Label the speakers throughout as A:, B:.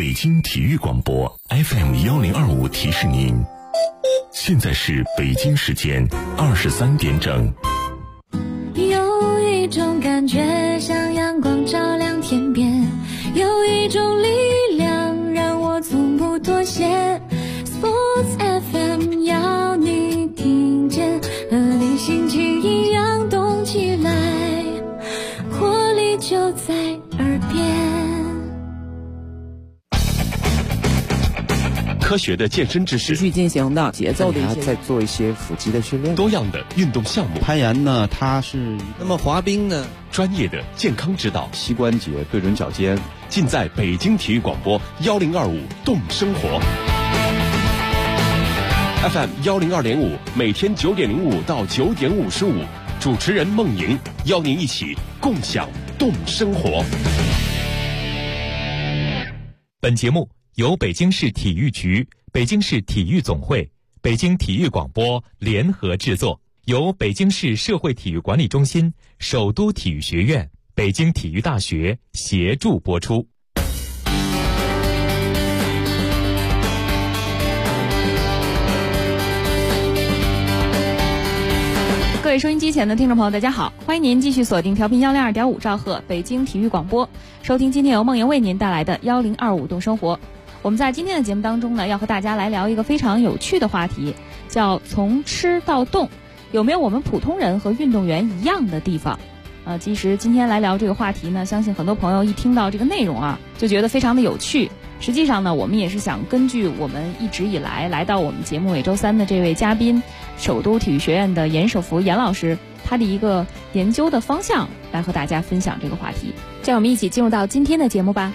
A: 北京体育广播 FM1025提示您，现在是北京时间23点整。
B: 有一种感觉像阳光照亮天边，有一种力量让我从不妥协。 Sports FM 要你听见，和你心情一样动起来，活力就在耳边。
A: 科学的健身知识，
C: 持续进行的节奏的一些，
D: 再做一些腹肌的训练。
A: 多样的运动项目，
D: 攀岩呢，它是
C: 那么滑冰呢，
A: 专业的健康指导，
D: 膝关节对准脚尖，
A: 尽在北京体育广播1025动生活 FM102.5，每天9点05到9点55，主持人孟莹邀您一起共享动生活。
E: 本节目由北京市体育局、北京市体育总会、北京体育广播联合制作，由北京市社会体育管理中心、首都体育学院、北京体育大学协助播出。
F: 各位收音机前的听众朋友，大家好，欢迎您继续锁定调频102.5兆赫北京体育广播，收听今天由梦莹为您带来的1025动生活。我们在今天的节目当中呢，要和大家来聊一个非常有趣的话题，叫从吃到动，有没有我们普通人和运动员一样的地方？其实今天来聊这个话题呢，相信很多朋友一听到这个内容啊，就觉得非常的有趣。实际上呢，我们也是想根据我们一直以来来到我们节目每周三的这位嘉宾，首都体育学院的严守福严老师，他的一个研究的方向，来和大家分享这个话题。这样我们一起进入到今天的节目吧。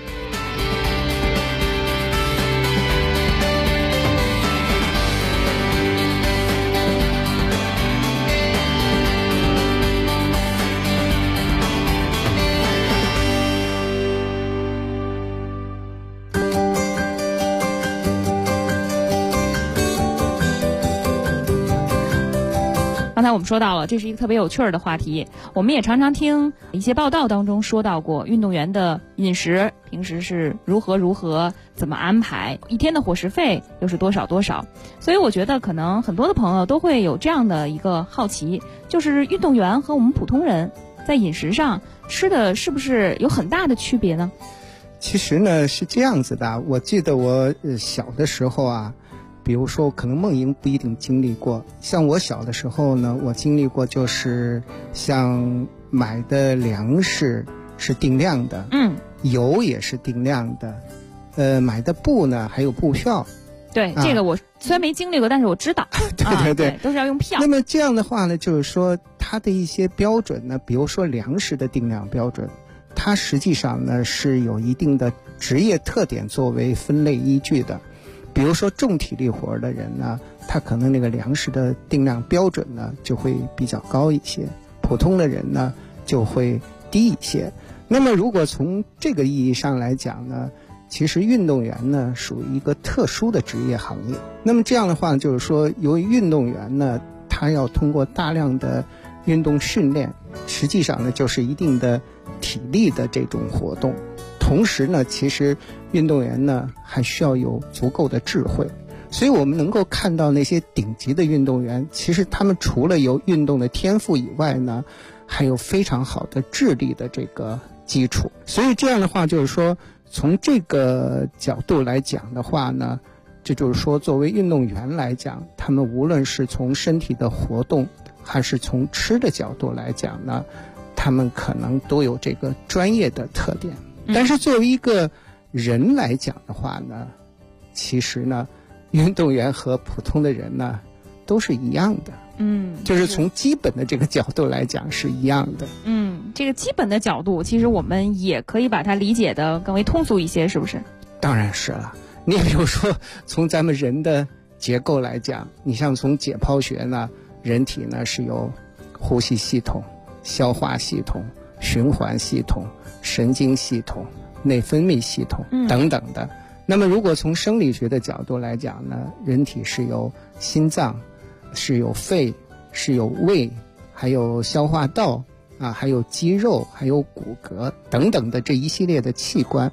F: 刚才我们说到了，这是一个特别有趣的话题。我们也常常听一些报道当中说到过，运动员的饮食平时是如何怎么安排，一天的伙食费又是多少。所以我觉得可能很多的朋友都会有这样的一个好奇，就是运动员和我们普通人在饮食上吃的是不是有很大的区别呢？
G: 其实呢是这样子的，我记得我小的时候啊，比如说可能梦莹不一定经历过，像我小的时候呢，我经历过，就是像买的粮食是定量的，油也是定量的，买的布呢还有布票。
F: 对，这个我虽然没经历过，但是我知道。对，都是要用票。
G: 那么这样的话呢，就是说它的一些标准呢，比如说粮食的定量标准，它实际上呢是有一定的职业特点作为分类依据的。比如说重体力活的人呢，他可能那个粮食的定量标准呢就会比较高一些，普通的人呢就会低一些。那么如果从这个意义上来讲呢，其实运动员呢属于一个特殊的职业行业。那么这样的话就是说，由于运动员呢他要通过大量的运动训练，实际上呢就是一定的体力的这种活动，同时呢其实运动员呢还需要有足够的智慧。所以我们能够看到那些顶级的运动员，其实他们除了有运动的天赋以外呢，还有非常好的智力的这个基础。所以这样的话就是说，从这个角度来讲的话呢，这就是说作为运动员来讲，他们无论是从身体的活动还是从吃的角度来讲呢，他们可能都有这个专业的特点。但是作为一个人来讲的话呢，其实呢运动员和普通的人呢都是一样的，就是从基本的这个角度来讲是一样的。
F: 这个基本的角度其实我们也可以把它理解的更为通俗一些，是不是？
G: 当然是了。你比如说从咱们人的结构来讲，你像从解剖学呢，人体呢是有呼吸系统、消化系统、循环系统、神经系统、内分泌系统等等的。那么如果从生理学的角度来讲呢，人体是有心脏，是有肺，是有胃，还有消化道还有肌肉，还有骨骼等等的这一系列的器官。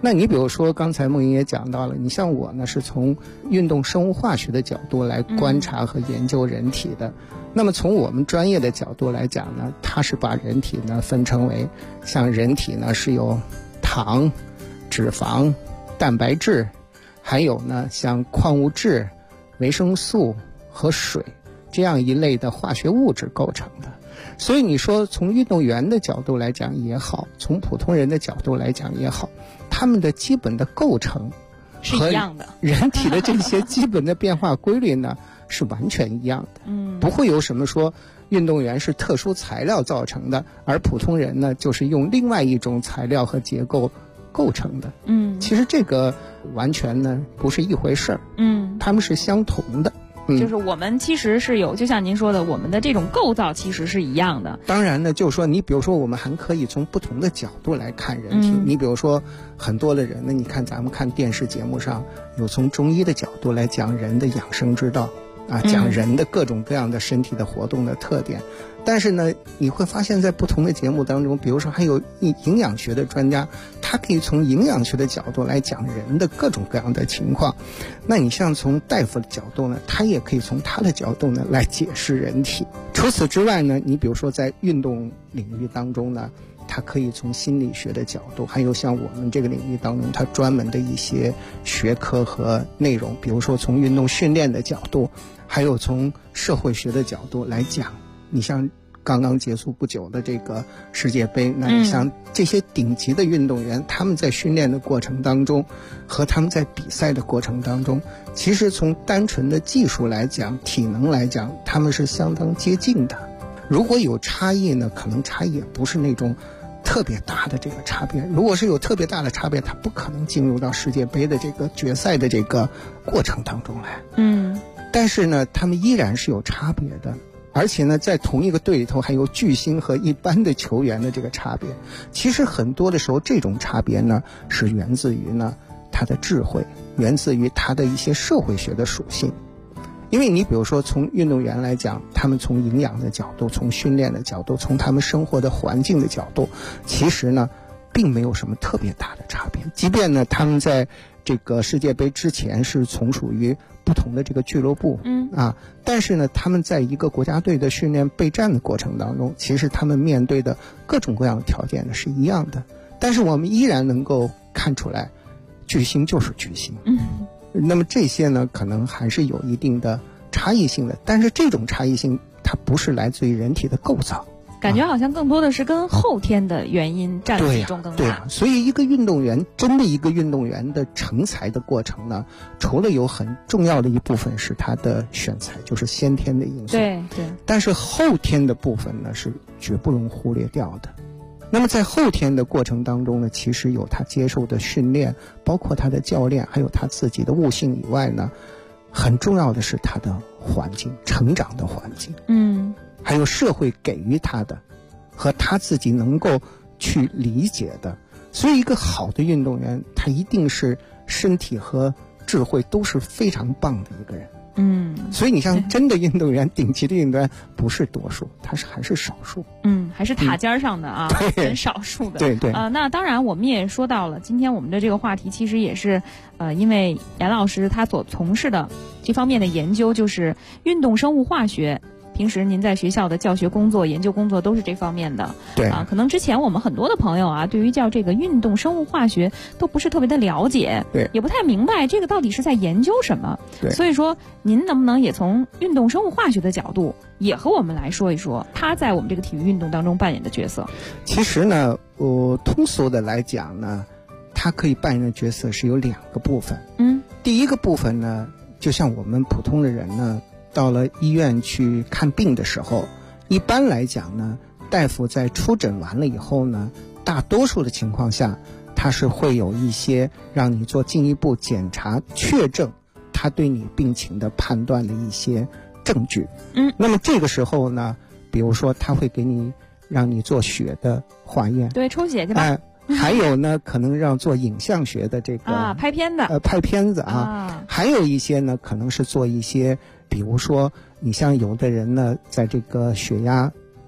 G: 那你比如说刚才梦莹也讲到了，你像我呢是从运动生物化学的角度来观察和研究人体的。那么从我们专业的角度来讲呢，它是把人体呢分成为像人体呢是有糖、脂肪、蛋白质，还有呢像矿物质、维生素和水这样一类的化学物质构成的。所以你说从运动员的角度来讲也好，从普通人的角度来讲也好，他们的基本的构成
F: 是一样的，
G: 人体的这些基本的变化规律呢是完全一样的。不会有什么说运动员是特殊材料造成的，而普通人呢就是用另外一种材料和结构构成的。其实这个完全呢不是一回事儿。他们是相同的。
F: 就是我们其实是有，就像您说的，我们的这种构造其实是一样的。
G: 当然呢，就是说你比如说我们还可以从不同的角度来看人体。你比如说很多的人呢，你看咱们看电视节目上有从中医的角度来讲人的养生之道啊，讲人的各种各样的身体的活动的特点。但是呢，你会发现在不同的节目当中，比如说还有营养学的专家，他可以从营养学的角度来讲人的各种各样的情况。那你像从大夫的角度呢，他也可以从他的角度呢来解释人体。除此之外呢，你比如说在运动领域当中呢，他可以从心理学的角度，还有像我们这个领域当中他专门的一些学科和内容，比如说从运动训练的角度，还有从社会学的角度来讲。你像刚刚结束不久的这个世界杯，那你像这些顶级的运动员，他们在训练的过程当中和他们在比赛的过程当中，其实从单纯的技术来讲，体能来讲，他们是相当接近的。如果有差异呢，可能差异也不是那种特别大的这个差别。如果是有特别大的差别，他不可能进入到世界杯的这个决赛的这个过程当中来。但是呢，他们依然是有差别的。而且呢，在同一个队里头还有巨星和一般的球员的这个差别。其实很多的时候，这种差别呢，是源自于呢他的智慧，源自于他的一些社会学的属性。因为你比如说从运动员来讲，他们从营养的角度，从训练的角度，从他们生活的环境的角度，其实呢并没有什么特别大的差别。即便呢他们在这个世界杯之前是从属于不同的这个俱乐部，但是呢他们在一个国家队的训练备战的过程当中，其实他们面对的各种各样的条件呢是一样的，但是我们依然能够看出来巨星就是巨星。那么这些呢可能还是有一定的差异性的，但是这种差异性它不是来自于人体的构造，
F: 感觉好像更多的是跟后天的原因占比重更大。
G: 对呀，所以一个运动员，真的一个运动员的成才的过程呢，除了有很重要的一部分是他的选材，就是先天的因素，
F: 对，
G: 但是后天的部分呢是绝不容忽略掉的。那么在后天的过程当中呢，其实有他接受的训练，包括他的教练，还有他自己的悟性以外呢，很重要的是他的环境，成长的环境，还有社会给予他的和他自己能够去理解的。所以一个好的运动员，他一定是身体和智慧都是非常棒的一个人。所以你像真的运动员，顶级的运动员不是多数，他还是少数。
F: 还是塔尖上的啊，很少数的。
G: 对。
F: 那当然我们也说到了，今天我们的这个话题其实也是因为严老师他所从事的这方面的研究就是运动生物化学。平时您在学校的教学工作、研究工作都是这方面的，
G: 对
F: 可能之前我们很多的朋友啊，对于叫这个运动生物化学都不是特别的了解，
G: 对，
F: 也不太明白这个到底是在研究什么，
G: 对，
F: 所以说您能不能也从运动生物化学的角度，也和我们来说一说它在我们这个体育运动当中扮演的角色？
G: 其实呢，通俗的来讲呢，它可以扮演的角色是有两个部分。第一个部分呢，就像我们普通的人呢，到了医院去看病的时候，一般来讲呢，大夫在出诊完了以后呢，大多数的情况下，他是会有一些让你做进一步检查，确证他对你病情的判断的一些证据。那么这个时候呢，比如说他会给你让你做血的化验，
F: 对，抽血去吧。
G: 还有呢，可能让做影像学的这个
F: 拍片的，
G: 拍片子啊。还有一些呢，可能是做一些，比如说你像有的人呢，在这个血压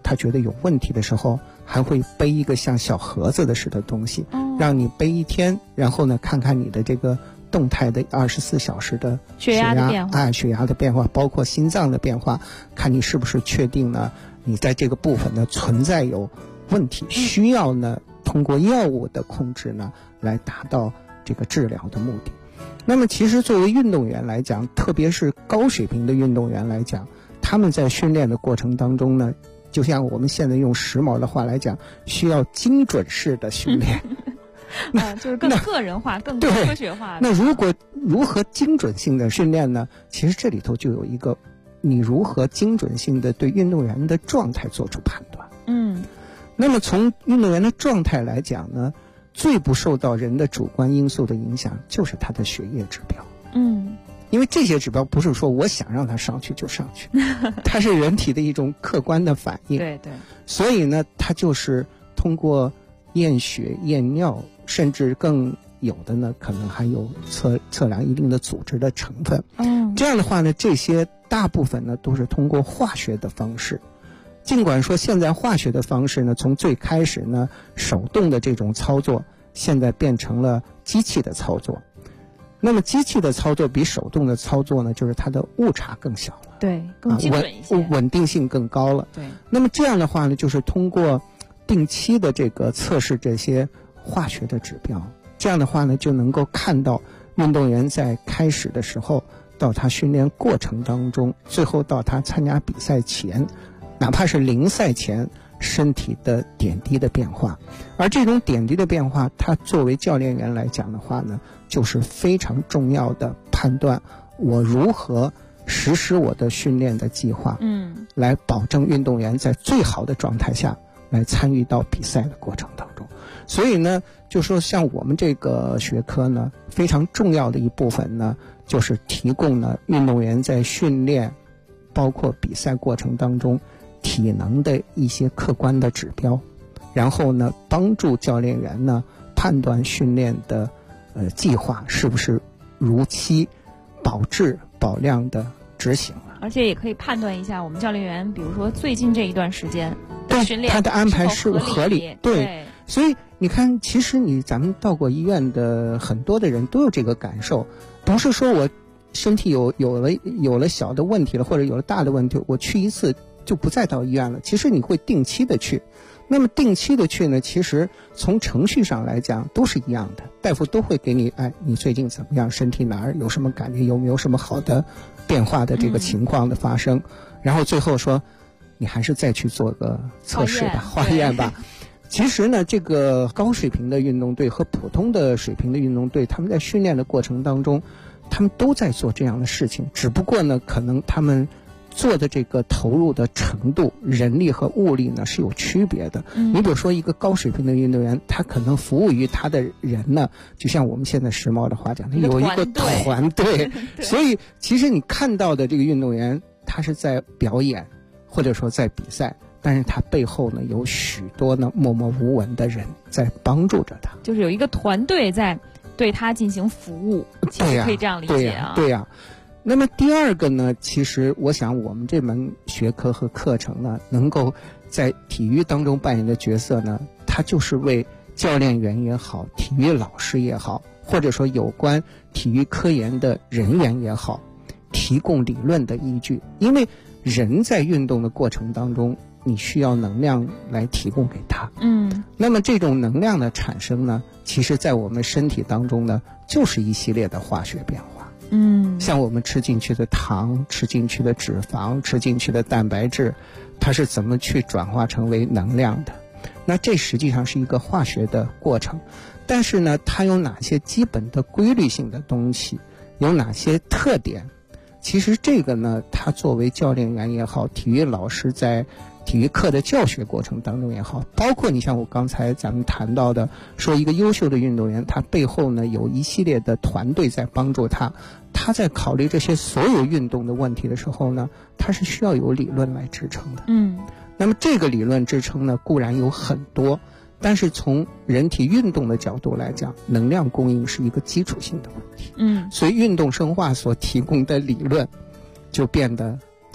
G: 他觉得有问题的时候，还会背一个像小盒子的似的东西，让你背一天，然后呢看看你的这个动态的24小时的
F: 血压的变化，
G: 血压的变化，包括心脏的变化，看你是不是确定呢你在这个部分呢存在有问题，需要呢通过药物的控制呢来达到这个治疗的目的。那么其实作为运动员来讲，特别是高水平的运动员来讲，他们在训练的过程当中呢，就像我们现在用时髦的话来讲，需要精准式的训练
F: 就是更个人化更科学化。
G: 那如何精准性的训练呢？其实这里头就有一个，你如何精准性的对运动员的状态做出判断。那么从运动员的状态来讲呢，最不受到人的主观因素的影响就是他的血液指标。因为这些指标不是说我想让他上去就上去，它是人体的一种客观的反应。
F: 对，
G: 所以呢，它就是通过验血、验尿，甚至更有的呢，可能还有测量一定的组织的成分。这样的话呢，这些大部分呢都是通过化学的方式。尽管说现在化学的方式呢，从最开始呢手动的这种操作，现在变成了机器的操作。那么机器的操作比手动的操作呢，就是它的误差更小了，
F: 对，更精准一些，
G: 稳定性更高了。
F: 对。
G: 那么这样的话呢，就是通过定期的这个测试这些化学的指标，这样的话呢，就能够看到运动员在开始的时候，到他训练过程当中，最后到他参加比赛前，哪怕是临赛前，身体的点滴的变化。而这种点滴的变化，他作为教练员来讲的话呢，就是非常重要的判断我如何实施我的训练的计划，来保证运动员在最好的状态下来参与到比赛的过程当中。所以呢，就说像我们这个学科呢，非常重要的一部分呢，就是提供呢运动员在训练包括比赛过程当中体能的一些客观的指标，然后呢帮助教练员呢判断训练的计划是不是如期保质保量的执行了。
F: 而且也可以判断一下我们教练员，比如说最近这一段时间的训练，
G: 他的安排是合理。对，所以你看，其实咱们到过医院的很多的人都有这个感受，不是说我身体有了小的问题了，或者有了大的问题，我去一次就不再到医院了。其实你会定期的去，那么定期的去呢，其实从程序上来讲都是一样的，大夫都会给你，你最近怎么样，身体哪儿有什么感觉，有没有什么好的变化的这个情况的发生，然后最后说你还是再去做个测试吧，化验吧。其实呢，这个高水平的运动队和普通的水平的运动队，他们在训练的过程当中，他们都在做这样的事情，只不过呢，可能他们做的这个投入的程度，人力和物力呢是有区别的。你比如说一个高水平的运动员，他可能服务于他的人呢，就像我们现在时髦的话讲，他有一个团队。所以其实你看到的这个运动员，他是在表演或者说在比赛，但是他背后呢有许多呢默默无闻的人在帮助着他，
F: 就是有一个团队在对他进行服务。其实可以这样理解啊。
G: 对呀。那么第二个呢，其实我想我们这门学科和课程呢，能够在体育当中扮演的角色呢，它就是为教练员也好，体育老师也好，或者说有关体育科研的人员也好，提供理论的依据。因为人在运动的过程当中，你需要能量来提供给他。那么这种能量的产生呢，其实在我们身体当中呢，就是一系列的化学变化。像我们吃进去的糖，吃进去的脂肪，吃进去的蛋白质，它是怎么去转化成为能量的？那这实际上是一个化学的过程。但是呢，它有哪些基本的规律性的东西，有哪些特点？其实这个呢，它作为教练员也好，体育老师在体育课的教学过程当中也好，包括你像我刚才咱们谈到的，说一个优秀的运动员，他背后呢有一系列的团队在帮助他，他在考虑这些所有运动的问题的时候呢，他是需要有理论来支撑的。那么这个理论支撑呢，固然有很多，但是从人体运动的角度来讲，能量供应是一个基础性的问题。所以运动生化所提供的理论就变得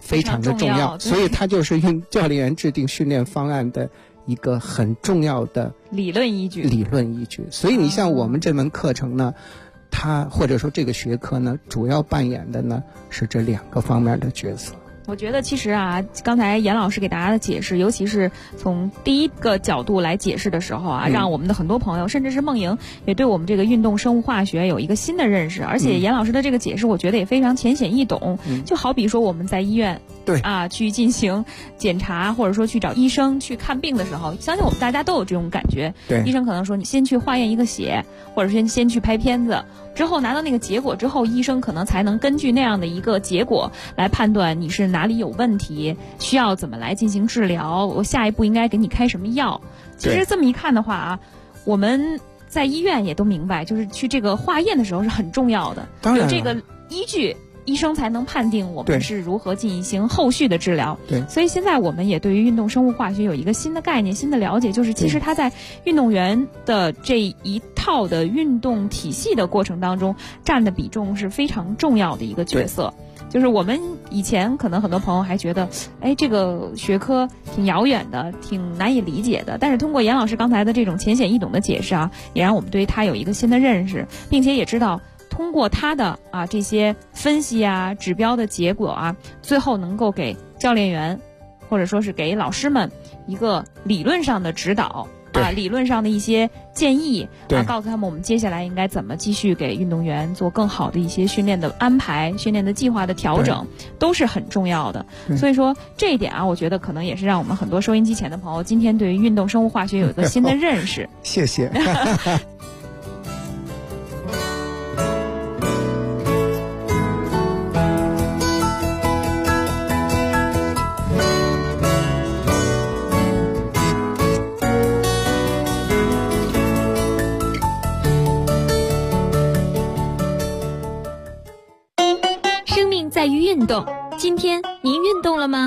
G: 非常的重要，所以它就是教练员制定训练方案的一个很重要的
F: 理论依据。
G: 所以你像我们这门课程呢，它或者说这个学科呢，主要扮演的呢是这2个方面的角色。
F: 我觉得其实啊，刚才严老师给大家的解释，尤其是从第一个角度来解释的时候啊，让我们的很多朋友，甚至是梦莹，也对我们这个运动生物化学有一个新的认识。而且严老师的这个解释，我觉得也非常浅显易懂。就好比说我们在医院去进行检查，或者说去找医生去看病的时候，相信我们大家都有这种感觉。
G: 对，
F: 医生可能说你先去化验一个血，或者先去拍片子，之后拿到那个结果之后，医生可能才能根据那样的一个结果来判断你是哪里有问题，需要怎么来进行治疗，我下一步应该给你开什么药。其实这么一看的话啊，我们在医院也都明白，就是去这个化验的时候是很重要的，有这个依据，医生才能判定我们是如何进行后续的治疗。
G: 对，
F: 所以现在我们也对于运动生物化学有一个新的概念、新的了解，就是其实它在运动员的这一套的运动体系的过程当中占的比重是非常重要的一个角色。就是我们以前可能很多朋友还觉得，这个学科挺遥远的，挺难以理解的。但是通过严老师刚才的这种浅显易懂的解释啊，也让我们对他有一个新的认识，并且也知道通过他的这些分析啊、指标的结果啊，最后能够给教练员或者说是给老师们一个理论上的指导。理论上的一些建议告诉他们我们接下来应该怎么继续给运动员做更好的一些训练的安排、训练的计划的调整，都是很重要的。所以说这一点啊，我觉得可能也是让我们很多收音机前的朋友今天对于运动生物化学有一个新的认识。
G: 谢谢。
B: 在于运动，今天您运动了吗？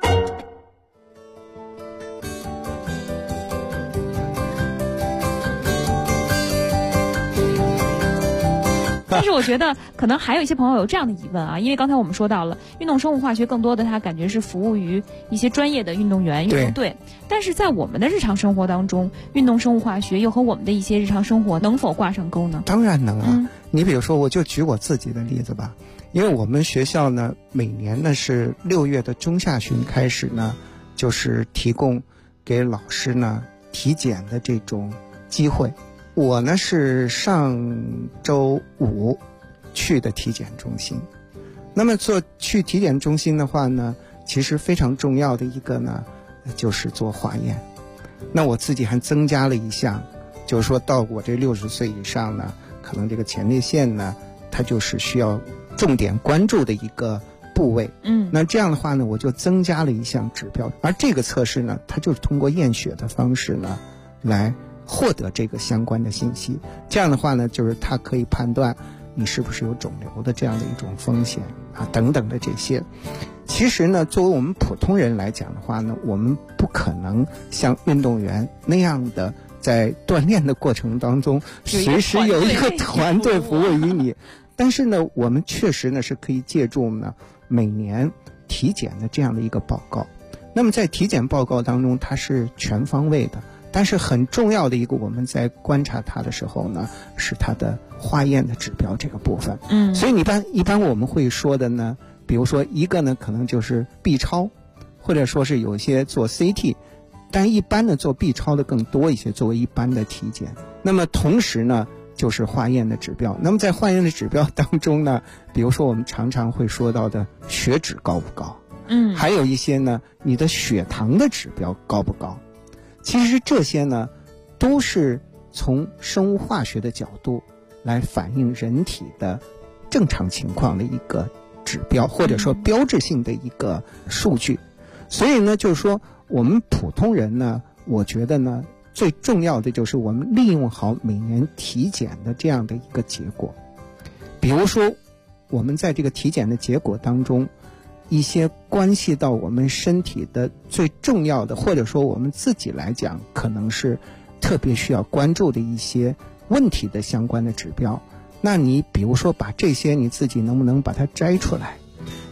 F: 但是我觉得可能还有一些朋友有这样的疑问啊，因为刚才我们说到了运动生物化学更多的它感觉是服务于一些专业的运动员、运动队，但是在我们的日常生活当中，运动生物化学又和我们的一些日常生活能否挂上钩呢？
G: 当然能啊。你比如说，我就举我自己的例子吧，因为我们学校呢，每年呢是6月的中下旬开始呢，就是提供给老师呢体检的这种机会。我呢是上周5去的体检中心。那么去体检中心的话呢，其实非常重要的一个呢，就是做化验。那我自己还增加了一项，就是说到我这60岁以上呢，可能这个前列腺呢，它就是需要重点关注的一个部位。那这样的话呢，我就增加了一项指标，而这个测试呢，它就是通过验血的方式呢，来获得这个相关的信息。这样的话呢，就是它可以判断你是不是有肿瘤的这样的一种风险等等的这些。其实呢，作为我们普通人来讲的话呢，我们不可能像运动员那样的在锻炼的过程当中随时有一个团队服务于你。但是呢，我们确实呢是可以借助呢每年体检的这样的一个报告。那么在体检报告当中，它是全方位的，但是很重要的一个我们在观察它的时候呢，是它的化验的指标这个部分。所以一般我们会说的呢，比如说一个呢可能就是 B 超，或者说是有些做 CT， 但一般的做 B 超的更多一些，作为一般的体检。那么同时呢就是化验的指标。那么在化验的指标当中呢，比如说我们常常会说到的血脂高不高，还有一些呢你的血糖的指标高不高。其实这些呢都是从生物化学的角度来反映人体的正常情况的一个指标，或者说标志性的一个数据。所以呢就是说我们普通人呢，我觉得呢最重要的就是我们利用好每年体检的这样的一个结果。比如说我们在这个体检的结果当中，一些关系到我们身体的最重要的，或者说我们自己来讲可能是特别需要关注的一些问题的相关的指标，那你比如说把这些你自己能不能把它摘出来，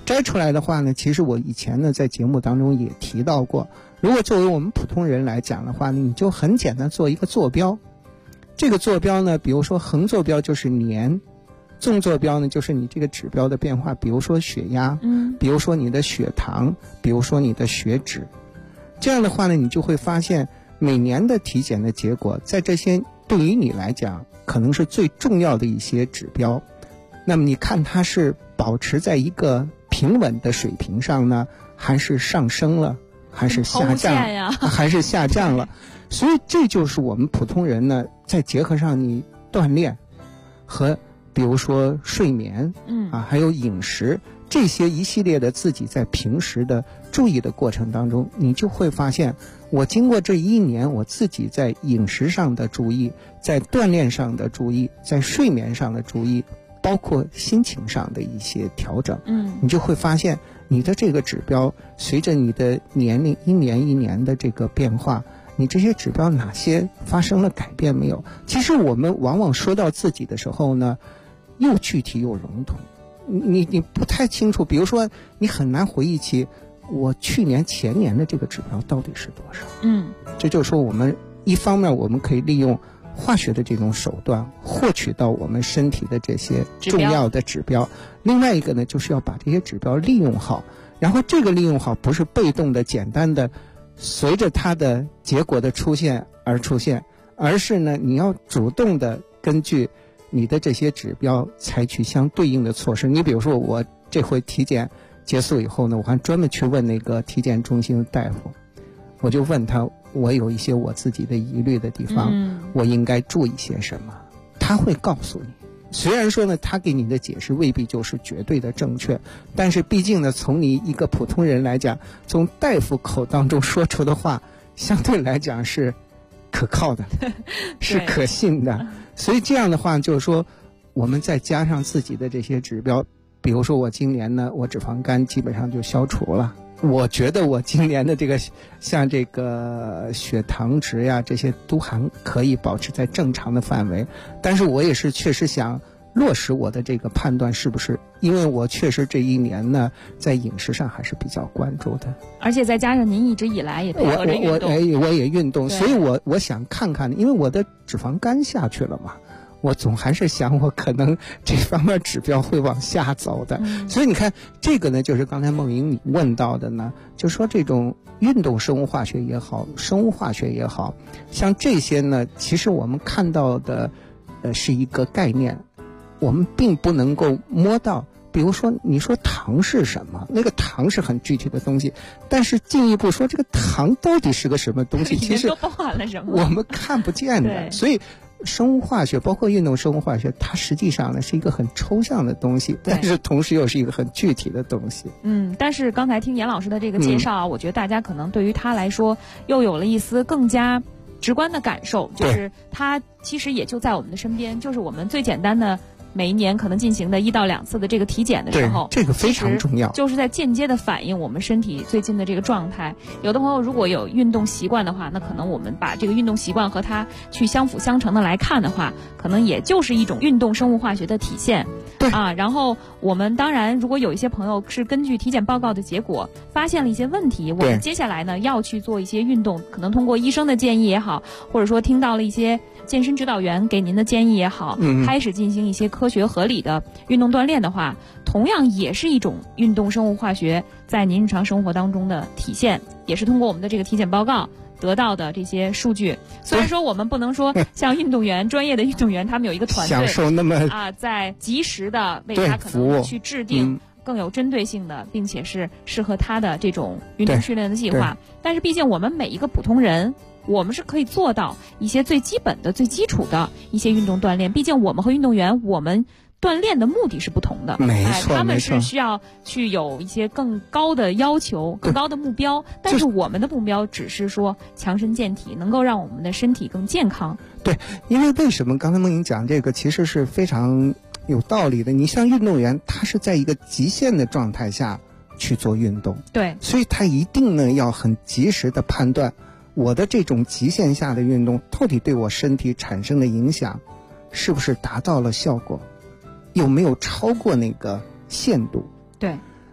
G: 摘出来的话呢，其实我以前呢在节目当中也提到过，如果作为我们普通人来讲的话呢，你就很简单做一个坐标。这个坐标呢，比如说横坐标就是年，纵坐标呢就是你这个指标的变化，比如说血压，比如说你的血糖，比如说你的血脂。这样的话呢，你就会发现每年的体检的结果，在这些对于你来讲可能是最重要的一些指标，那么你看它是保持在一个平稳的水平上呢，还是上升了，还是下降了，还是下降了？所以这就是我们普通人呢，再结合上你锻炼和比如说睡眠，还有饮食这些一系列的自己在平时的注意的过程当中，你就会发现，我经过这1年，我自己在饮食上的注意，在锻炼上的注意，在睡眠上的注意，包括心情上的一些调整，你就会发现你的这个指标随着你的年龄一年一年的这个变化，你这些指标哪些发生了改变没有？其实我们往往说到自己的时候呢，又具体又笼统，你不太清楚。比如说你很难回忆起我去年前年的这个指标到底是多少。这就是说我们一方面我们可以利用化学的这种手段获取到我们身体的这些重要的指标，另外一个呢就是要把这些指标利用好，然后这个利用好不是被动的简单的随着它的结果的出现而出现，而是呢你要主动的根据你的这些指标采取相对应的措施。你比如说我这回体检结束以后呢，我还专门去问那个体检中心的大夫，我就问他我有一些我自己的疑虑的地方，我应该注意些什么，他会告诉你。虽然说呢他给你的解释未必就是绝对的正确，但是毕竟呢从你一个普通人来讲，从大夫口当中说出的话相对来讲是可靠的是可信的。所以这样的话就是说我们再加上自己的这些指标，比如说我今年呢我脂肪肝基本上就消除了，我觉得我今年的这个像这个血糖值呀这些都还可以保持在正常的范围，但是我也是确实想落实我的这个判断是不是，因为我确实这1年呢在饮食上还是比较关注的，
F: 而且再加上您一直以来也配合着运动，
G: 我也运动，所以我想看看，因为我的脂肪肝下去了嘛，我总还是想我可能这方面指标会往下走的，所以你看这个呢就是刚才梦莹你问到的呢，就说这种运动生物化学也好，生物化学也好，像这些呢其实我们看到的是一个概念，我们并不能够摸到。比如说你说糖是什么，那个糖是很具体的东西，但是进一步说这个糖到底是个什么东西，其实
F: 包含了什么
G: 我们看不见的。所以生物化学包括运动生物化学，它实际上呢是一个很抽象的东西，但是同时又是一个很具体的东西。
F: 但是刚才听严老师的这个介绍，我觉得大家可能对于他来说又有了一丝更加直观的感受，就是它其实也就在我们的身边，就是我们最简单的每一年可能进行的1到2次的这个体检的时候，
G: 这个非常重要，
F: 就是在间接的反映我们身体最近的这个状态。有的朋友如果有运动习惯的话，那可能我们把这个运动习惯和它去相辅相成的来看的话，可能也就是一种运动生物化学的体现。然后我们当然如果有一些朋友是根据体检报告的结果发现了一些问题，我们接下来呢要去做一些运动，可能通过医生的建议也好，或者说听到了一些健身指导员给您的建议也好，开始进行一些科学合理的运动锻炼的话，同样也是一种运动生物化学在您日常生活当中的体现，也是通过我们的这个体检报告得到的这些数据。虽然说我们不能说像运动员专业的运动员他们有一个团队
G: 享受那么
F: 在及时的为他可能去制定更有针对性的并且是适合他的这种运动训练的计划，但是毕竟我们每一个普通人，我们是可以做到一些最基本的最基础的一些运动锻炼，毕竟我们和运动员我们锻炼的目的是不同的，
G: 没错，
F: 他们是需要去有一些更高的要求更高的目标，但是我们的目标只是说强身健体，能够让我们的身体更健康。
G: 对，因为为什么刚才梦莹讲这个其实是非常有道理的，你像运动员他是在一个极限的状态下去做运动，
F: 对，
G: 所以他一定呢要很及时的判断我的这种极限下的运动到底对我身体产生的影响是不是达到了效果，有没有超过那个限度。
F: 对，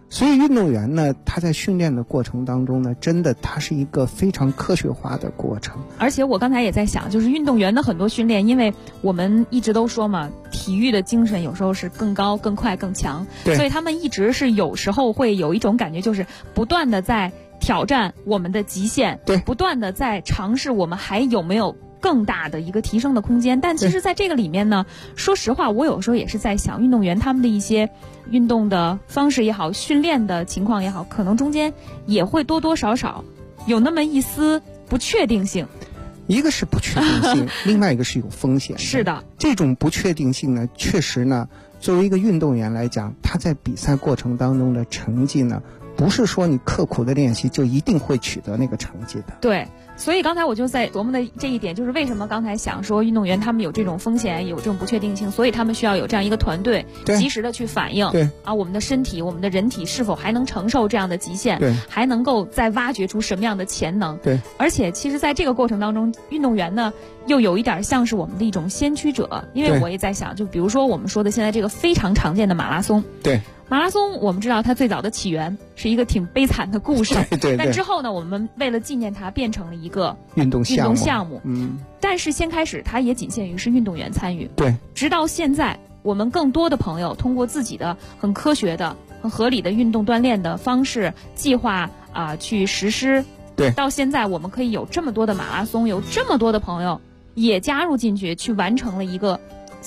G: 所以运动员呢，他在训练的过程当中呢，真的他是一个非常科学化的过程。
F: 而且我刚才也在想，就是运动员的很多训练，因为我们一直都说嘛，体育的精神有时候是更高、更快、更强，所以他们一直是有时候会有一种感觉，就是不断的在挑战我们的极限，
G: 对，
F: 不断的在尝试我们还有没有更大的一个提升的空间。但其实在这个里面呢，说实话，我有时候也是在想，运动员他们的一些运动的方式也好，训练的情况也好，可能中间也会多多少少有那么一丝不确定性。
G: 一个是不确定性，另外一个是有风险的。
F: 是的，
G: 这种不确定性呢，确实呢，作为一个运动员来讲，他在比赛过程当中的成绩呢，不是说你刻苦的练习就一定会取得那个成绩的。
F: 对，所以刚才我就在琢磨的这一点，就是为什么刚才想说运动员他们有这种风险，有这种不确定性，所以他们需要有这样一个团队，及时的去反应。
G: 对
F: 啊，我们的身体，我们的人体是否还能承受这样的极限？
G: 对，
F: 还能够再挖掘出什么样的潜能？
G: 对，
F: 而且其实在这个过程当中，运动员呢又有一点像是我们的一种先驱者，因为我也在想，就比如说我们说的现在这个非常常见的马拉松。
G: 对。
F: 马拉松我们知道它最早的起源是一个挺悲惨的故事，
G: 对，
F: 但之后呢，我们为了纪念它，变成了一个
G: 运动项
F: 目。但是先开始它也仅限于是运动员参与，
G: 对，
F: 直到现在，我们更多的朋友通过自己的很科学的、很合理的运动锻炼的方式计划去实施，
G: 对，
F: 到现在我们可以有这么多的马拉松，有这么多的朋友也加入进去，去完成了一个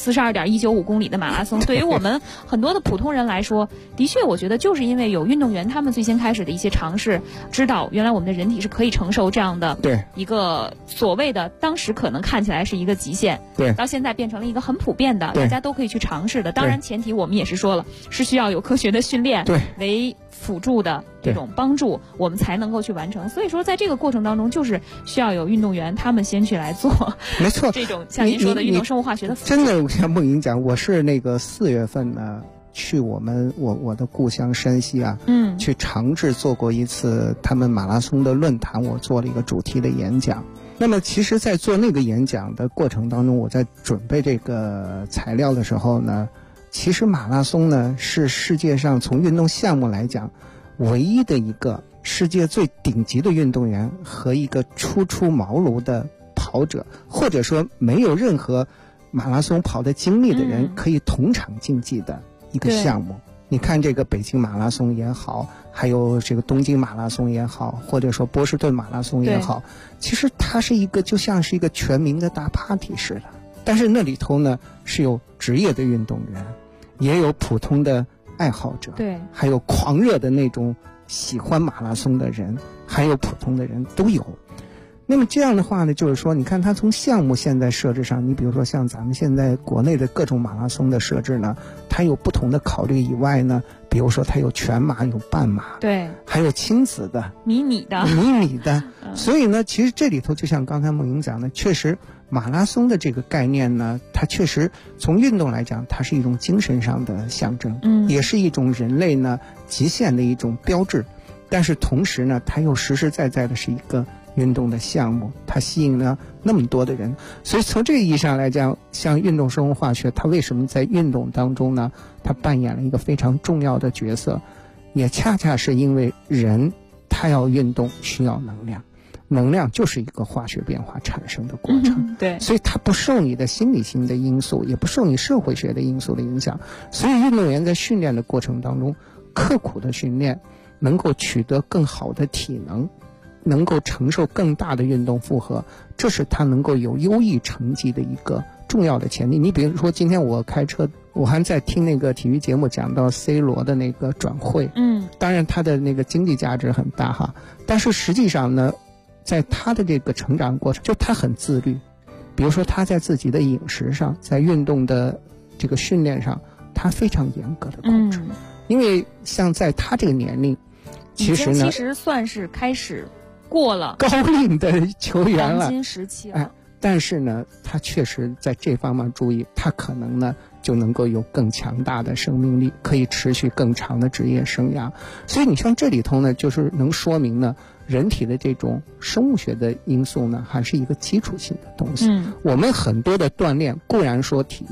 F: 42.195公里的马拉松。对于我们很多的普通人来说，的确我觉得就是因为有运动员他们最先开始的一些尝试，知道原来我们的人体是可以承受这样的一个所谓的当时可能看起来是一个极限，
G: 对，
F: 到现在变成了一个很普遍的，大家都可以去尝试的。当然前提我们也是说了，是需要有科学的训练为辅助的这种帮助，我们才能够去完成。所以说在这个过程当中，就是需要有运动员他们先去来做，
G: 没错，
F: 这种像您说的运动生物化学的辅助。
G: 真的像梦莹讲，我是那个4月份呢去我的故乡山西啊，去长治做过一次他们马拉松的论坛，我做了一个主题的演讲。那么其实在做那个演讲的过程当中，我在准备这个材料的时候呢，其实马拉松呢是世界上从运动项目来讲唯一的一个世界最顶级的运动员和一个初出茅庐的跑者，或者说没有任何马拉松跑的经历的人可以同场竞技的一个项目。你看这个北京马拉松也好，还有这个东京马拉松也好，或者说波士顿马拉松也好，其实它是一个就像是一个全民的大 party 似的。但是那里头呢是有职业的运动员，也有普通的爱好者，
F: 对，
G: 还有狂热的那种喜欢马拉松的人，还有普通的人都有。那么这样的话呢，就是说你看它从项目现在设置上，你比如说像咱们现在国内的各种马拉松的设置呢，它有不同的考虑以外呢，比如说它有全马，有半马，
F: 对，
G: 还有亲子的、
F: 迷你的
G: 所以呢其实这里头就像刚才梦莹讲的，确实马拉松的这个概念呢，它确实从运动来讲，它是一种精神上的象征，也是一种人类呢极限的一种标志。但是同时呢，它又实实在在的是一个运动的项目，它吸引了那么多的人。所以从这个意义上来讲，像运动生物化学，它为什么在运动当中呢，它扮演了一个非常重要的角色，也恰恰是因为人他要运动需要能量，能量就是一个化学变化产生的过程，
F: 对，
G: 所以它不受你的心理性的因素，也不受你社会学的因素的影响。所以运动员在训练的过程当中，刻苦的训练，能够取得更好的体能，能够承受更大的运动负荷，这是他能够有优异成绩的一个重要的前提。你比如说今天我开车，我还在听那个体育节目讲到 C 罗的那个转会，当然他的那个经济价值很大哈，但是实际上呢，在他的这个成长过程，就他很自律，比如说他在自己的饮食上，在运动的这个训练上，他非常严格的控制，因为像在他这个年龄，其实
F: 算是开始过了
G: 高龄的球员了，
F: 黄金时期了。
G: 但是呢，他确实在这方面注意，他可能呢就能够有更强大的生命力，可以持续更长的职业生涯。所以你像这里头呢，就是能说明呢，人体的这种生物学的因素呢，还是一个基础性的东西。我们很多的锻炼固然说体育，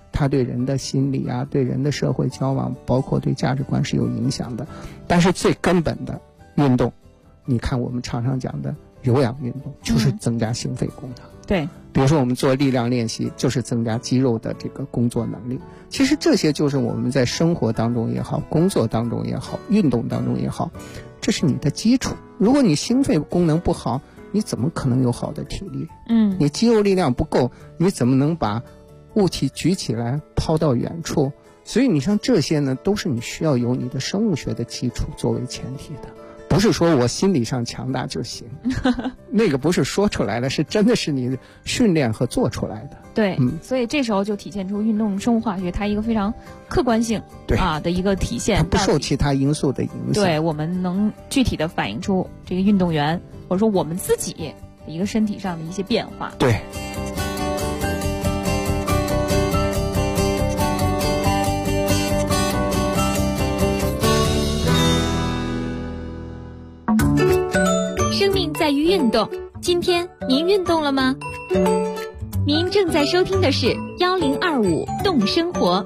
G: 它对人的心理啊，对人的社会交往，包括对价值观是有影响的。但是最根本的运动，你看我们常常讲的有氧运动，就是增加心肺功能。
F: 对，
G: 比如说我们做力量练习，就是增加肌肉的这个工作能力。其实这些就是我们在生活当中也好，工作当中也好，运动当中也好，这是你的基础。如果你心肺功能不好，你怎么可能有好的体力？你肌肉力量不够，你怎么能把物体举起来抛到远处？所以你像这些呢，都是你需要有你的生物学的基础作为前提的，不是说我心理上强大就行。那个不是说出来的，是真的是你训练和做出来的。
F: 对，所以这时候就体现出运动生物化学它一个非常客观性的一个体现，它
G: 不受其他因素的影响。
F: 对，我们能具体的反映出这个运动员或者说我们自己一个身体上的一些变化。
G: 对。
B: 生命在于运动，今天您运动了吗？您正在收听的是1025动生活。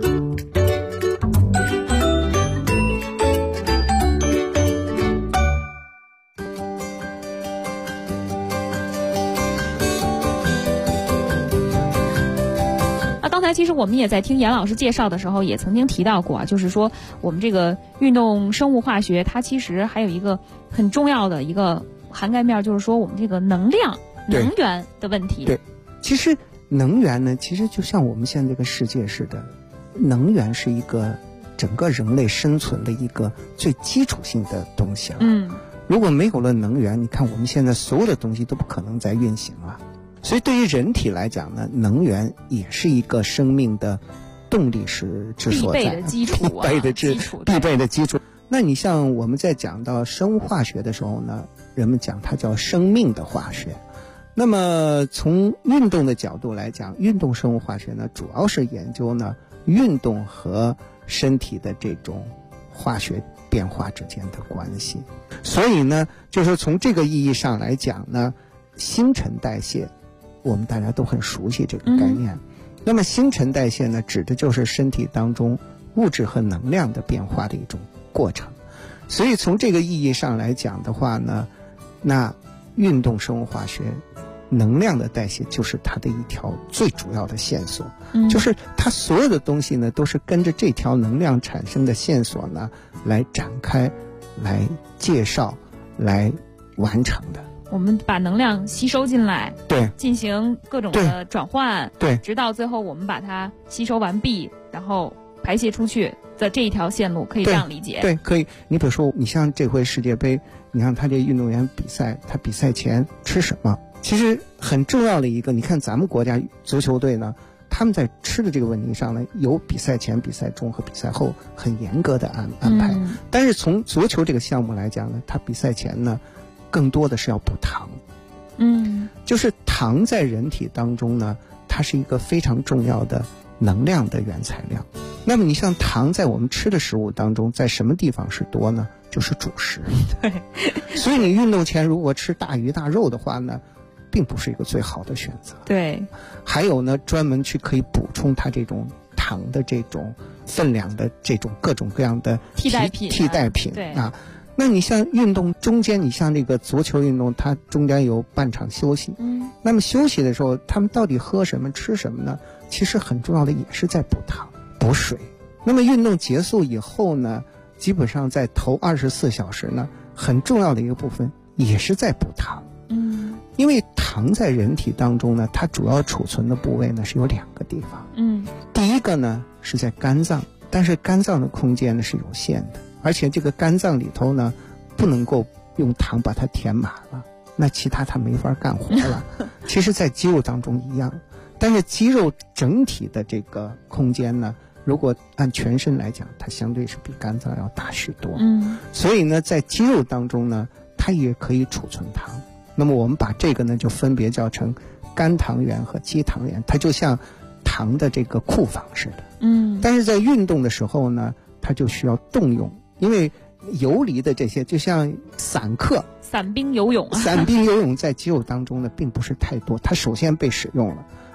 F: 刚才其实我们也在听严老师介绍的时候也曾经提到过啊，就是说我们这个运动生物化学它其实还有一个很重要的一个涵盖面，就是说我们这个能源的问题。
G: 对，其实能源呢，其实就像我们现在这个世界似的，能源是一个整个人类生存的一个最基础性的东西了。如果没有了能源，你看我们现在所有的东西都不可能再运行了。所以对于人体来讲呢，能源也是一个生命的动力之所在，
F: 必备的基础，
G: 必备的基础。那你像我们在讲到生物化学的时候呢，人们讲它叫生命的化学。那么从运动的角度来讲，运动生物化学呢，主要是研究呢运动和身体的这种化学变化之间的关系。所以呢，就是从这个意义上来讲呢，新陈代谢我们大家都很熟悉这个概念。那么新陈代谢呢，指的就是身体当中物质和能量的变化的一种过程。所以从这个意义上来讲的话呢，那运动生物化学能量的代谢就是它的一条最主要的线索。就是它所有的东西呢，都是跟着这条能量产生的线索呢来展开、来介绍、来完成的。
F: 我们把能量吸收进来，
G: 对，
F: 进行各种的转换，
G: 对，
F: 直到最后我们把它吸收完毕，然后排泄出去的这一条线路，可以这样理解？
G: 对，可以。你比如说，你像这回世界杯，你看他这运动员比赛，他比赛前吃什么？其实很重要的一个，你看咱们国家足球队呢，他们在吃的这个问题上呢，有比赛前、比赛中和比赛后很严格的安排。但是从足球这个项目来讲呢，他比赛前呢，更多的是要补糖。就是糖在人体当中呢，它是一个非常重要的能量的原材料。那么你像糖在我们吃的食物当中，在什么地方是多呢？就是主食。
F: 对，
G: 所以你运动前如果吃大鱼大肉的话呢，并不是一个最好的选择。
F: 对，
G: 还有呢，专门去可以补充它这种糖的这种分量的这种各种各样的
F: 替代品
G: 对啊。那你像运动中间，你像这个足球运动，它中间有半场休息。那么休息的时候，他们到底喝什么吃什么呢？其实很重要的也是在补糖补水。那么运动结束以后呢，基本上在头24小时呢，很重要的一个部分也是在补糖。因为糖在人体当中呢，它主要储存的部位呢是有2个地方。第一个呢是在肝脏，但是肝脏的空间呢是有限的，而且这个肝脏里头呢不能够用糖把它填满了，那其他它没法干活了。其实在肌肉当中一样，但是肌肉整体的这个空间呢，如果按全身来讲，它相对是比肝脏要大许多。所以呢在肌肉当中呢，它也可以储存糖。那么我们把这个呢就分别叫成肝糖原和肌糖原，它就像糖的这个库房似的。但是在运动的时候呢，它就需要动用，因为游离的这些就像散兵游泳在肌肉当中呢并不是太多，它首先被使用了。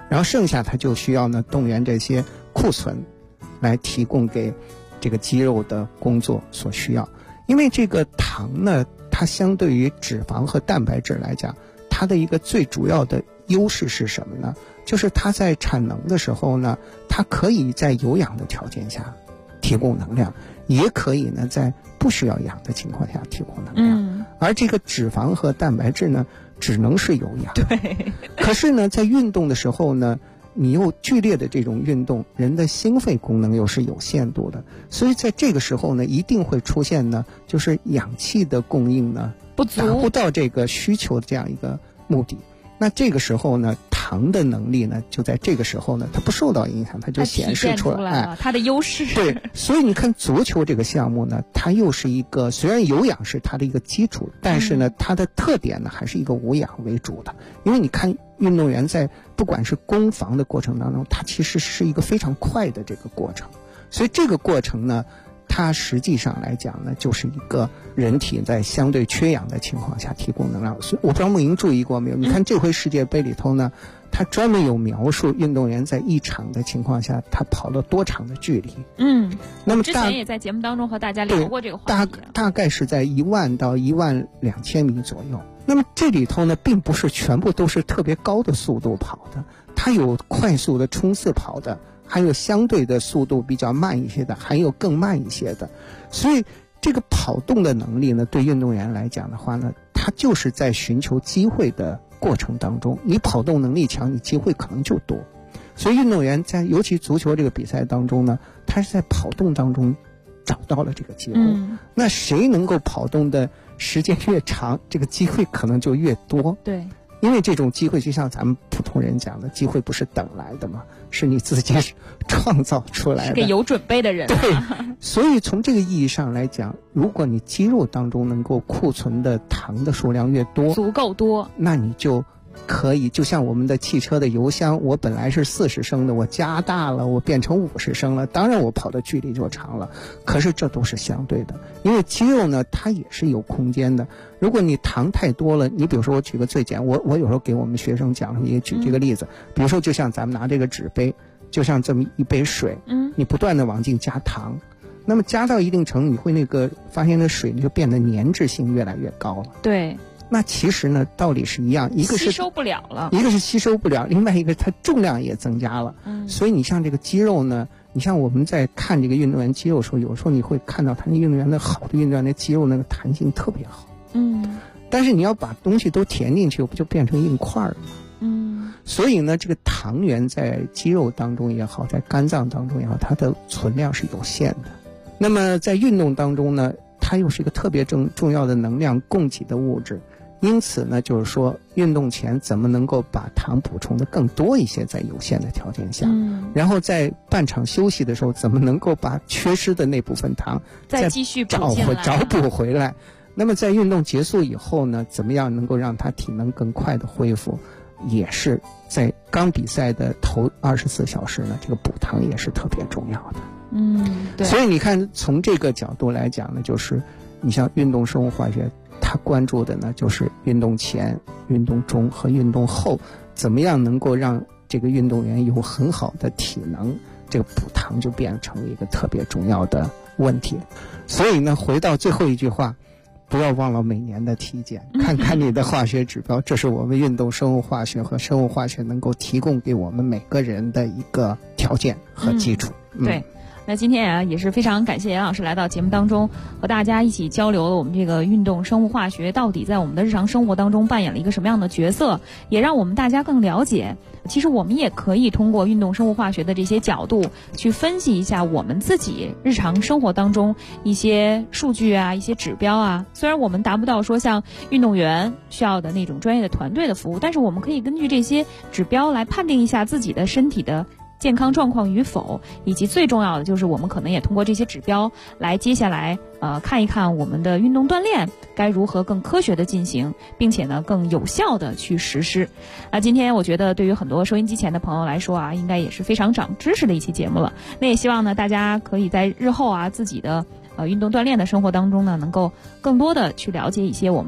G: 然后剩下它就需要呢动员这些库存来提供给这个肌肉的工作所需要。因为这个糖呢，它相对于脂肪和蛋白质来讲，它的一个最主要的优势是什么呢？就是它在产能的时候呢，它可以在有氧的条件下提供能量，也可以呢在不需要氧的情况下提供能量。而这个脂肪和蛋白质呢，只能是有氧。
F: 对。
G: 可是呢，在运动的时候呢，你又剧烈的这种运动，人的心肺功能又是有限度的，所以在这个时候呢，一定会出现呢，就是氧气的供应呢
F: 不足，
G: 达不到这个需求的这样一个目的。那这个时候呢，糖的能力呢，就在这个时候呢，它不受到影响，它就显示出来
F: 了它的优势。
G: 对，所以你看足球这个项目呢，它又是一个虽然有氧是它的一个基础，但是呢，它的特点呢还是一个无氧为主的。因为你看运动员在不管是攻防的过程当中，它其实是一个非常快的这个过程，所以这个过程呢，它实际上来讲呢，就是一个人体在相对缺氧的情况下提供能量。所以我不知道梦莹注意过没有，你看这回世界杯里头呢，它专门有描述运动员在一场的情况下他跑了多长的距离。那么
F: 之前也在节目当中和大家聊过这个话题，
G: 大概是在10000到12000米左右。那么这里头呢，并不是全部都是特别高的速度跑的，它有快速的冲刺跑的，还有相对的速度比较慢一些的，还有更慢一些的。所以这个跑动的能力呢，对运动员来讲的话呢，他就是在寻求机会的过程当中，你跑动能力强，你机会可能就多。所以运动员在尤其足球这个比赛当中呢，他是在跑动当中找到了这个机会。那谁能够跑动的时间越长，这个机会可能就越多。
F: 对，
G: 因为这种机会就像咱们普通人讲的，机会不是等来的嘛，是你自己创造出来的，
F: 是个有准备的人。
G: 对，所以从这个意义上来讲，如果你肌肉当中能够库存的糖的数量越多，
F: 足够多，
G: 那你就可以就像我们的汽车的油箱，我本来是40升的，我加大了，我变成50升了，当然我跑的距离就长了。可是这都是相对的，因为肌肉呢，它也是有空间的。如果你糖太多了，你比如说我举个最简单，我有时候给我们学生讲也举这个例子，比如说就像咱们拿这个纸杯，就像这么一杯水，你不断的往进加糖，那么加到一定程度，你会发现那水就变得粘滞性越来越高了。
F: 对。
G: 那其实呢，道理是一样，一个是
F: 吸收不了了，
G: 一个是吸收不了，另外一个它重量也增加了。所以你像这个肌肉呢，你像我们在看这个运动员肌肉的时候，有时候你会看到他那运动员的好的运动员的肌肉那个弹性特别好。但是你要把东西都填进去，不就变成硬块了吗？所以呢，这个糖原在肌肉当中也好，在肝脏当中也好，它的存量是有限的。那么在运动当中呢，它又是一个特别重要的能量供给的物质。因此呢，就是说运动前怎么能够把糖补充的更多一些，在有限的条件下，然后在半场休息的时候，怎么能够把缺失的那部分糖
F: 再继续
G: 找补回来。那么在运动结束以后呢，怎么样能够让他体能更快的恢复，也是在刚比赛的头24小时呢，这个补糖也是特别重要的。
F: 对。
G: 所以你看，从这个角度来讲呢，就是你像运动生物化学，他关注的呢，就是运动前、运动中和运动后，怎么样能够让这个运动员有很好的体能，这个补糖就变成了一个特别重要的问题。所以呢，回到最后一句话，不要忘了每年的体检，看看你的化学指标，这是我们运动生物化学和生物化学能够提供给我们每个人的一个条件和基础。
F: 对。那今天啊，也是非常感谢严老师来到节目当中，和大家一起交流了我们这个运动生物化学到底在我们的日常生活当中扮演了一个什么样的角色，也让我们大家更了解，其实我们也可以通过运动生物化学的这些角度去分析一下我们自己日常生活当中一些数据啊，一些指标啊。虽然我们达不到说像运动员需要的那种专业的团队的服务，但是我们可以根据这些指标来判定一下自己的身体的健康状况与否，以及最重要的就是我们可能也通过这些指标来接下来看一看我们的运动锻炼该如何更科学的进行，并且呢更有效的去实施。今天我觉得对于很多收音机前的朋友来说啊，应该也是非常长知识的一期节目了。那也希望呢大家可以在日后啊自己的运动锻炼的生活当中呢，能够更多的去了解一些我们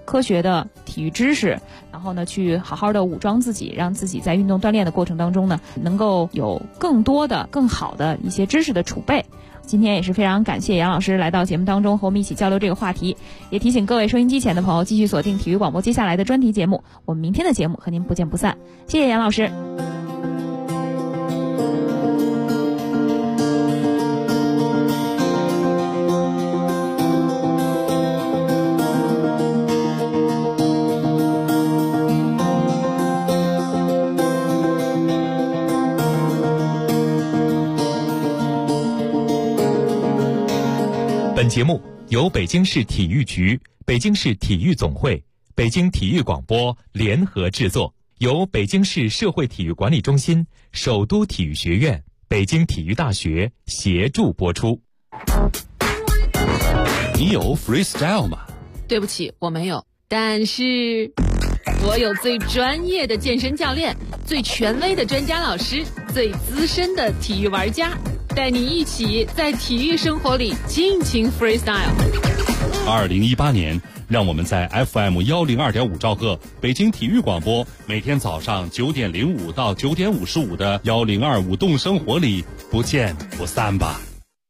F: 科学的体育知识，然后呢去好好的武装自己，让自己在运动锻炼的过程当中呢能够有更多的更好的一些知识的储备。今天也是非常感谢杨老师来到节目当中和我们一起交流这个话题，也提醒各位收音机前的朋友继续锁定体育广播接下来的专题节目，我们明天的节目和您不见不散。谢谢杨老师。
E: 本节目由北京市体育局、北京市体育总会、北京体育广播联合制作，由北京市社会体育管理中心、首都体育学院、北京体育大学协助播出。
A: 你有 freestyle 吗？
H: 对不起，我没有，但是我有最专业的健身教练，最权威的专家老师，最资深的体育玩家，带你一起在体育生活里尽情 freestyle。
A: 2018年，让我们在 FM102.5兆赫北京体育广播，每天早上9点05到9点55的1025动生活里不见不散吧。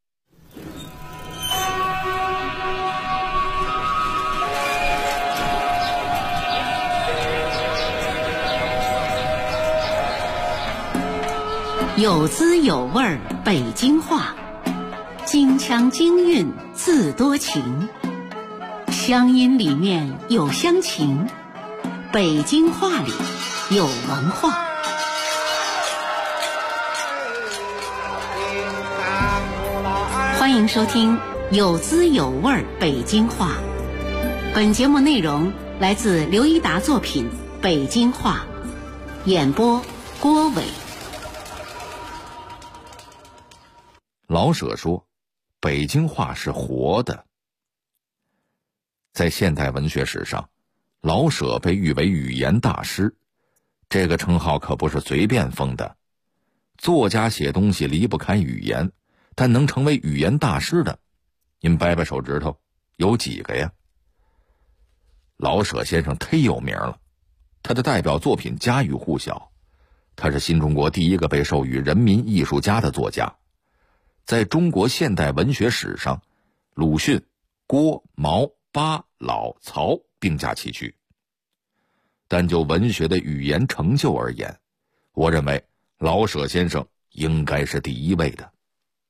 I: 有滋有味儿北京话，京腔京韵自多情，乡音里面有乡情，北京话里有文化。欢迎收听有滋有味儿北京话。本节目内容来自刘一达作品《北京话》，演播郭伟。
J: 老舍说，北京话是活的。在现代文学史上，老舍被誉为语言大师，这个称号可不是随便封的。作家写东西离不开语言，但能成为语言大师的，您掰掰手指头，有几个呀？老舍先生忒有名了，他的代表作品家喻户晓，他是新中国第一个被授予人民艺术家的作家。在中国现代文学史上，鲁迅、郭、毛、巴、老、曹并驾齐驱。但就文学的语言成就而言，我认为老舍先生应该是第一位的。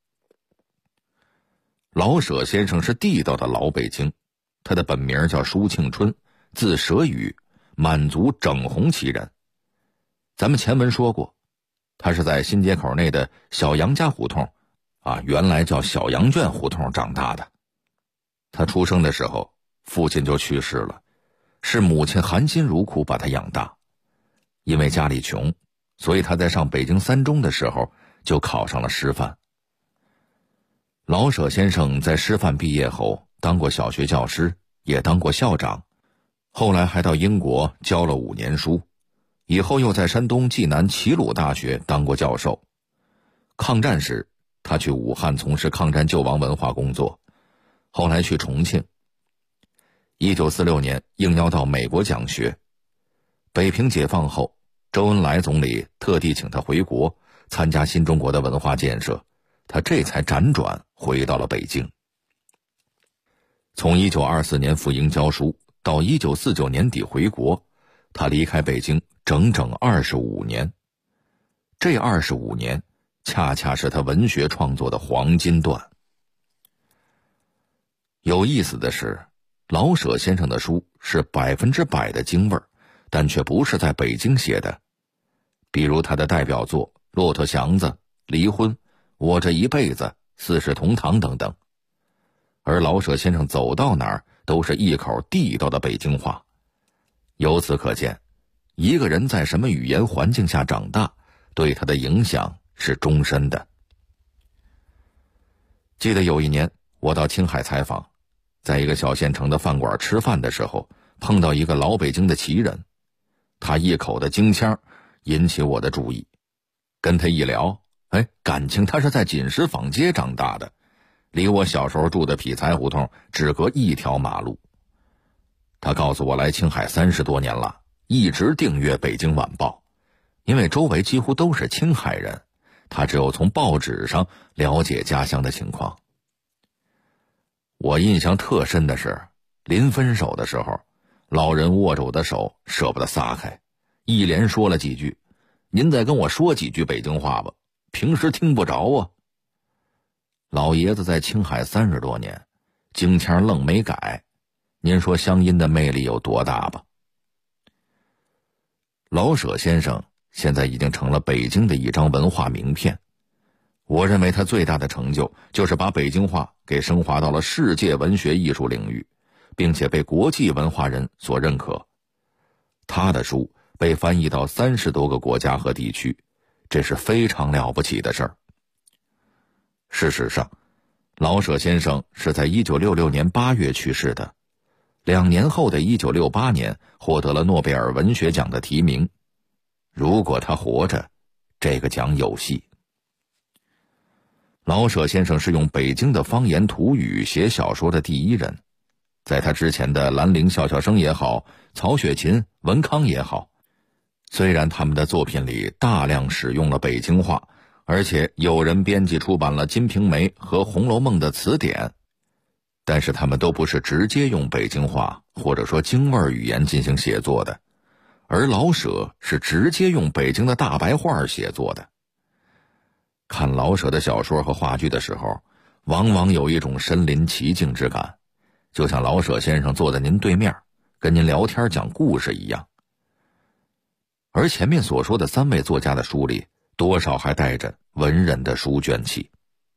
J: 老舍先生是地道的老北京，他的本名叫舒庆春，字舍宇，满族整红旗人。咱们前文说过，他是在新街口内的小杨家胡同原来叫小羊圈胡同长大的。他出生的时候，父亲就去世了，是母亲含辛茹苦把他养大。因为家里穷，所以他在上北京三中的时候就考上了师范。老舍先生在师范毕业后当过小学教师，也当过校长，后来还到英国教了5年书，以后又在山东济南齐鲁大学当过教授。抗战时他去武汉从事抗战救亡文化工作，后来去重庆。1946年应邀到美国讲学。北平解放后，周恩来总理特地请他回国参加新中国的文化建设，他这才辗转回到了北京。从1924年赴英教书到1949年底回国，他离开北京整整25年。这25年恰恰是他文学创作的黄金段。有意思的是，老舍先生的书是100%的京味儿，但却不是在北京写的。比如他的代表作《骆驼祥子》《离婚》《我这一辈子》《四世同堂》等等。而老舍先生走到哪儿都是一口地道的北京话。由此可见，一个人在什么语言环境下长大，对他的影响是终身的。记得有一年我到青海采访，在一个小县城的饭馆吃饭的时候，碰到一个老北京的旗人，他一口的京腔引起我的注意。跟他一聊，感情他是在锦石坊街长大的，离我小时候住的匹才胡同只隔一条马路。 他告诉我来青海30多年了，一直订阅《北京晚报》，因为周围几乎都是青海人，他只有从报纸上了解家乡的情况。我印象特深的是，临分手的时候，老人握着我的手舍不得撒开，一连说了几句：“您再跟我说几句北京话吧，平时听不着啊。”老爷子在青海30多年，京腔愣没改，您说乡音的魅力有多大吧？老舍先生现在已经成了北京的一张文化名片。我认为他最大的成就就是把北京话给升华到了世界文学艺术领域，并且被国际文化人所认可。他的书被翻译到30多个国家和地区，这是非常了不起的事儿。事实上，老舍先生是在1966年8月去世的，2年后的1968年获得了诺贝尔文学奖的提名。如果他活着，这个奖有戏。老舍先生是用北京的方言土语写小说的第一人，在他之前的兰陵笑笑生也好，曹雪芹、文康也好，虽然他们的作品里大量使用了北京话，而且有人编辑出版了《金瓶梅》和《红楼梦》的词典，但是他们都不是直接用北京话或者说京味语言进行写作的，而老舍是直接用北京的大白话写作的。看老舍的小说和话剧的时候，往往有一种身临其境之感，就像老舍先生坐在您对面，跟您聊天讲故事一样。而前面所说的3位作家的书里，多少还带着文人的书卷气。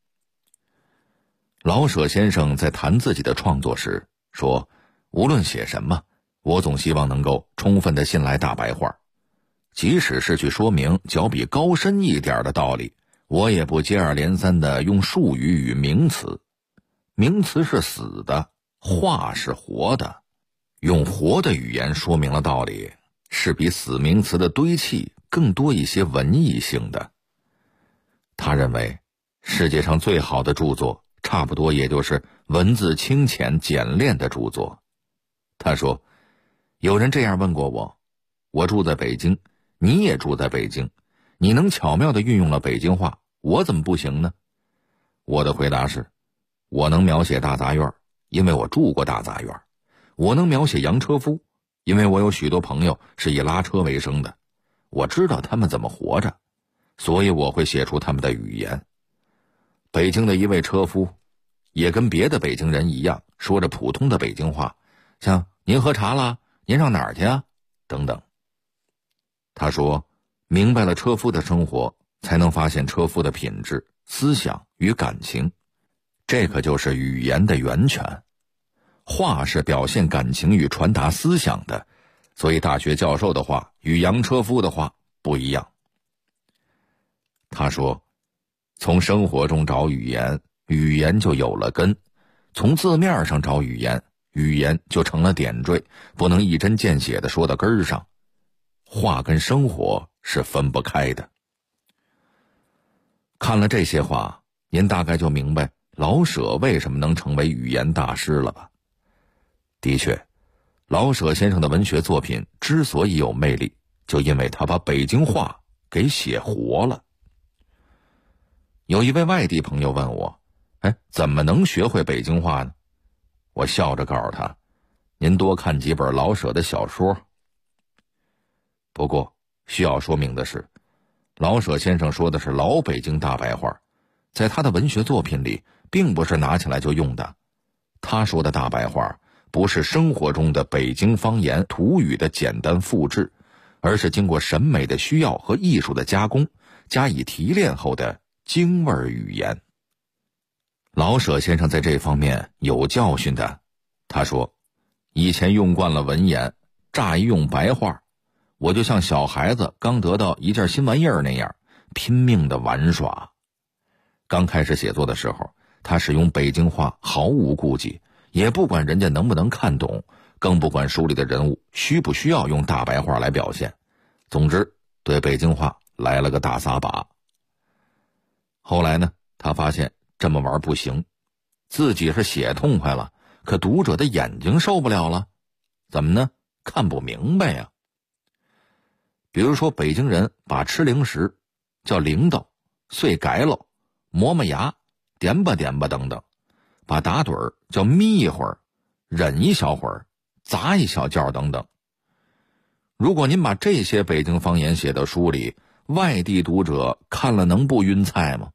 J: 老舍先生在谈自己的创作时说，无论写什么，我总希望能够充分地信赖大白话，即使是去说明较比高深一点的道理，我也不接二连三地用术语与名词。名词是死的，话是活的，用活的语言说明了道理，是比死名词的堆砌更多一些文艺性的。他认为，世界上最好的著作，差不多也就是文字清浅简练的著作。他说，有人这样问过我，我住在北京，你也住在北京，你能巧妙地运用了北京话，我怎么不行呢？我的回答是，我能描写大杂院，因为我住过大杂院；我能描写洋车夫，因为我有许多朋友是以拉车为生的，我知道他们怎么活着，所以我会写出他们的语言。北京的一位车夫也跟别的北京人一样，说着普通的北京话，像您喝茶啦，您上哪儿去啊，等等。他说，明白了车夫的生活，才能发现车夫的品质、思想与感情，这可就是语言的源泉。话是表现感情与传达思想的，所以大学教授的话与洋车夫的话不一样。他说，从生活中找语言，语言就有了根；从字面上找语言，语言就成了点缀，不能一针见血地说到根儿上。话跟生活是分不开的。看了这些话，您大概就明白老舍为什么能成为语言大师了吧？的确，老舍先生的文学作品之所以有魅力，就因为他把北京话给写活了。有一位外地朋友问我，怎么能学会北京话呢？我笑着告诉他，您多看几本老舍的小说。不过需要说明的是，老舍先生说的是老北京大白话，在他的文学作品里并不是拿起来就用的。他说的大白话不是生活中的北京方言土语的简单复制，而是经过审美的需要和艺术的加工，加以提炼后的京味语言。老舍先生在这方面有教训的。他说，以前用惯了文言，乍一用白话，我就像小孩子刚得到一件新玩意儿那样，拼命的玩耍。刚开始写作的时候，他使用北京话毫无顾忌，也不管人家能不能看懂，更不管书里的人物需不需要用大白话来表现。总之，对北京话来了个大撒把。后来呢，他发现这么玩不行，自己是写痛快了，可读者的眼睛受不了了， 怎么呢？看不明白呀。比如说北京人把吃零食叫铃铛、碎改了、磨磨牙、点吧点吧等等，把打盹儿叫眯一会儿、忍一小会儿、砸一小觉等等。如果您把这些北京方言写到书里，外地读者看了能不晕菜吗？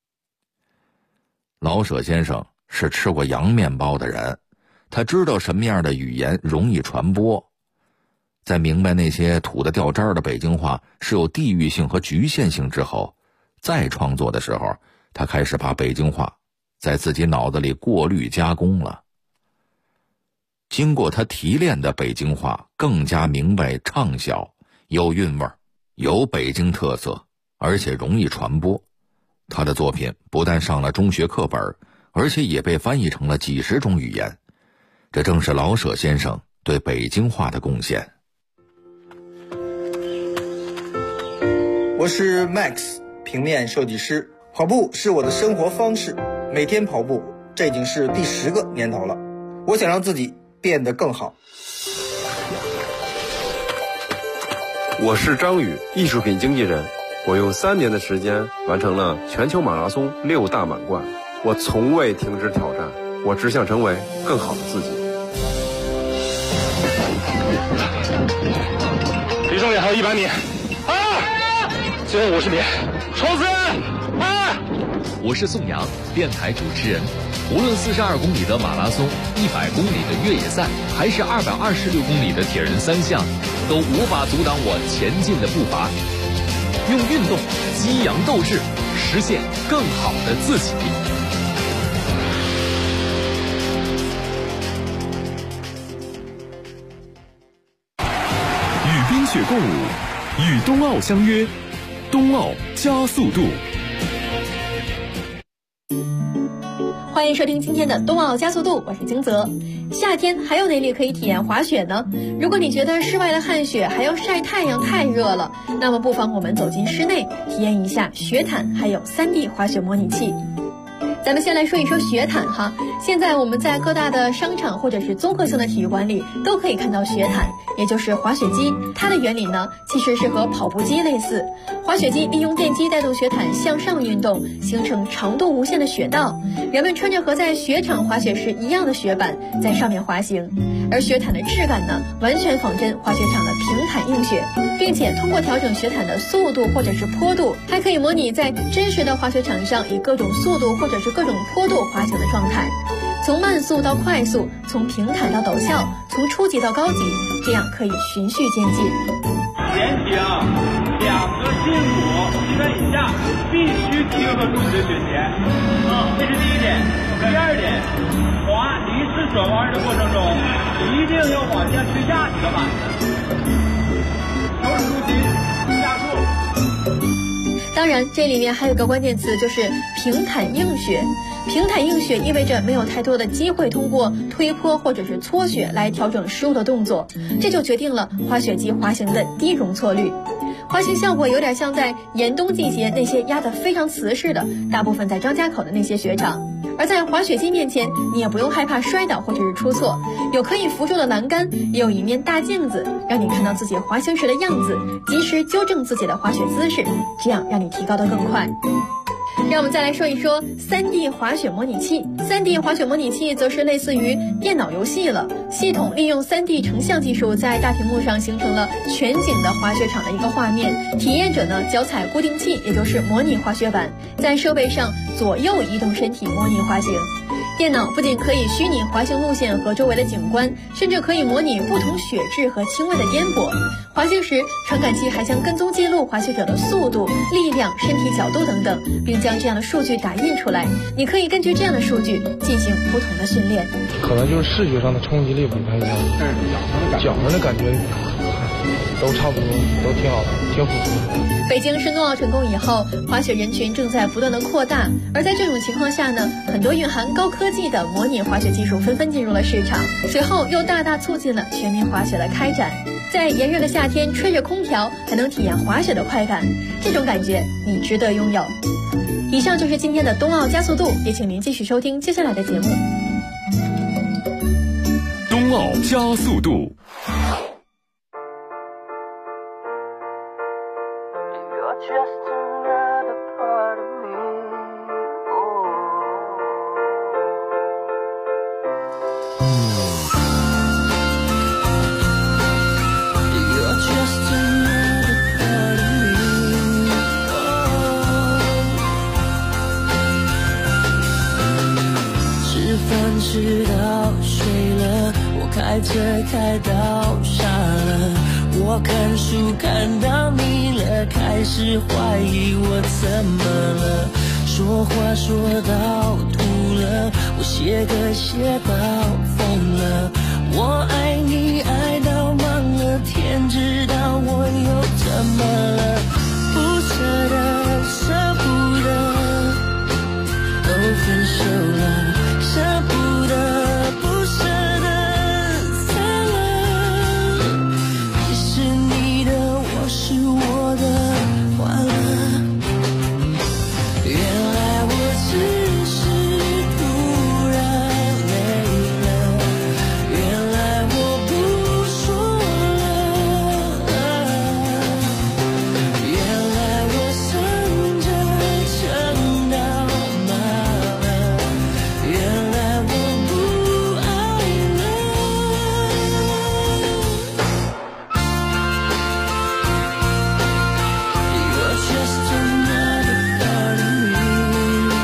J: 老舍先生是吃过洋面包的人，他知道什么样的语言容易传播。在明白那些土得掉渣的北京话是有地域性和局限性之后，再创作的时候，他开始把北京话在自己脑子里过滤加工了。经过他提炼的北京话更加明白畅销，有韵味，有北京特色，而且容易传播。他的作品不但上了中学课本，而且也被翻译成了几十种语言。这正是老舍先生对北京话的贡献。
K: 我是 Max， 平面设计师。跑步是我的生活方式，每天跑步，这已经是第10个年头了。我想让自己变得更好。
L: 我是张宇，艺术品经纪人。我用3年的时间完成了全球马拉松6大满贯。我从未停止挑战，我只想成为更好的自己。
M: 离终点还有100米。最后50米，冲刺！
N: 我是宋阳，电台主持人。无论42公里的马拉松、100公里的越野赛，还是226公里的铁人3项，都无法阻挡我前进的步伐。用运动激扬斗志，实现更好的自己。
O: 与冰雪共舞，与冬奥相约，冬奥加速度。
P: 欢迎收听今天的冬奥加速度，我是金泽。夏天还有哪里可以体验滑雪呢？如果你觉得室外的汗雪还要晒太阳太热了，那么不妨我们走进室内，体验一下雪毯还有3D 滑雪模拟器。咱们先来说一说雪毯哈。现在我们在各大的商场或者是综合性的体育馆里都可以看到雪毯，也就是滑雪机。它的原理呢，其实是和跑步机类似。滑雪机利用电机带动雪毯向上运动，形成长度无限的雪道。人们穿着和在雪场滑雪时一样的雪板，在上面滑行。而雪毯的质感呢，完全仿真滑雪场的平坦硬雪，并且通过调整雪毯的速度或者是坡度，还可以模拟在真实的滑雪场上以各种速度或者是各种坡度滑行的状态。从慢速到快速，从平坦到陡峭，从初级到高级，这样可以循序渐进。
Q: 前提啊，2个胫骨膝盖以下必须贴合住你的雪鞋。这是第1点。第2点，滑离式转弯的过程中，一定要往下推下你的板子，手指入心，加速。
P: 当然，这里面还有个关键词，就是平坦硬雪。平坦硬雪意味着没有太多的机会通过推坡或者是搓雪来调整失误的动作，这就决定了滑雪机滑行的低容错率。滑行效果有点像在严冬季节那些压得非常瓷实的，大部分在张家口的那些雪场。而在滑雪机面前，你也不用害怕摔倒或者是出错，有可以扶住的栏杆，也有一面大镜子，让你看到自己滑行时的样子，及时纠正自己的滑雪姿势，这样让你提高得更快。让我们再来说一说 3D 滑雪模拟器。3D 滑雪模拟器则是类似于电脑游戏了，系统利用 3D 成像技术，在大屏幕上形成了全景的滑雪场的一个画面。体验者呢，脚踩固定器，也就是模拟滑雪板，在设备上左右移动身体模拟滑行。电脑不仅可以虚拟滑行路线和周围的景观，甚至可以模拟不同雪质和轻微的颠簸。滑行时，传感器还将跟踪记录滑雪者的速度、力量、身体角度等等，并将这样的数据打印出来。你可以根据这样的数据进行不同的训练。
R: 可能就是视觉上的冲击力吧，看一下，脚上的感觉都差不多，都挺好的，挺符合。
P: 北京申冬奥成功以后，滑雪人群正在不断的扩大，而在这种情况下呢，很多蕴含高科技的模拟滑雪技术纷纷进入了市场，随后又大大促进了全民滑雪的开展。在炎热的夏天吹着空调还能体验滑雪的快感，这种感觉你值得拥有。以上就是今天的冬奥加速度，也请您继续收听接下来的节目。
O: 冬奥加速度。
S: 直到睡了，我开车开到傻了，我看书看到腻了，开始怀疑我怎么了，说话说到吐了，我写歌写到疯了，我爱你爱到忘了，天知道我又怎么了，不舍得舍不得都分手了，舍不得不舍得散了，你是你的我是我的完了，原来我只是突然累了，原来我不说了，原来我生着撑到麻了，原来我不爱了。You're just another part of me.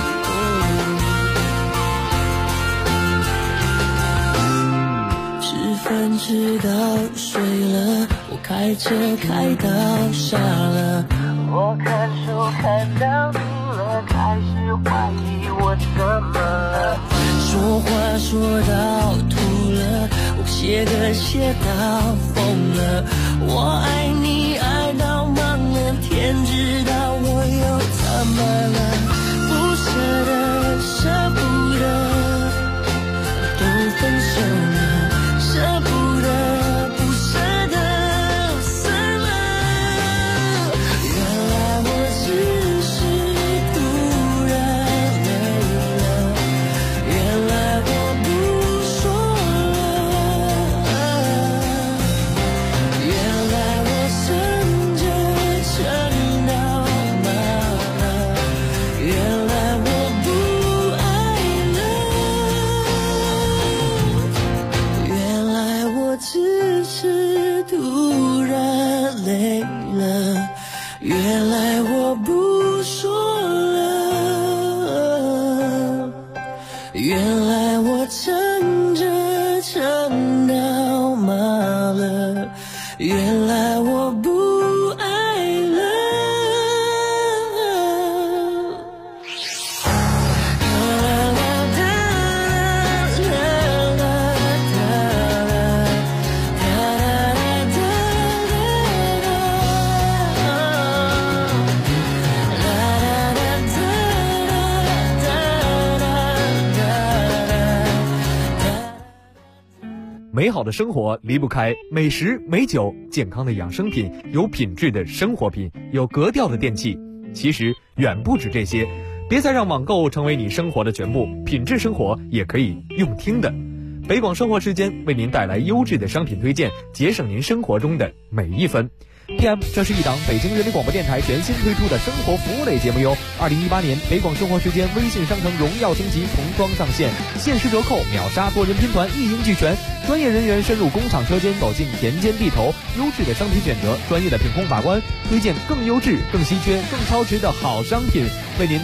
S: 吃饭吃到睡了，我开车开到傻了，我看书看到腻了，开始怀疑我怎么了，说话说到吐了，我写歌写到疯了，我爱你爱到忘了，天知道我又怎么了，不舍得舍不得都分手了，舍不得不舍得散了，原来我只是突然累了，原来我不说了，原来我生着撑到麻了，原来我不爱了，原来我只是突然累了，原来我不说了，原来我撑着撑到麻了，原来我不爱了。
E: 美好的生活离不开美食美酒，健康的养生品，有品质的生活品，有格调的电器。其实远不止这些，别再让网购成为你生活的全部，品质生活也可以用听的。北广生活时间为您带来优质的商品推荐，节省您生活中的每一分。PM， 这是一档北京人民广播电台全新推出的生活服务类节目哟。2018年北广生活时间微信商城荣耀升级童装上线，限时折扣，秒杀多人拼团，一应俱全。专业人员深入工厂车间，走进田间地头，优质的商品选择，专业的品控把关，推荐更优质、更稀缺、更超值的好商品，为您的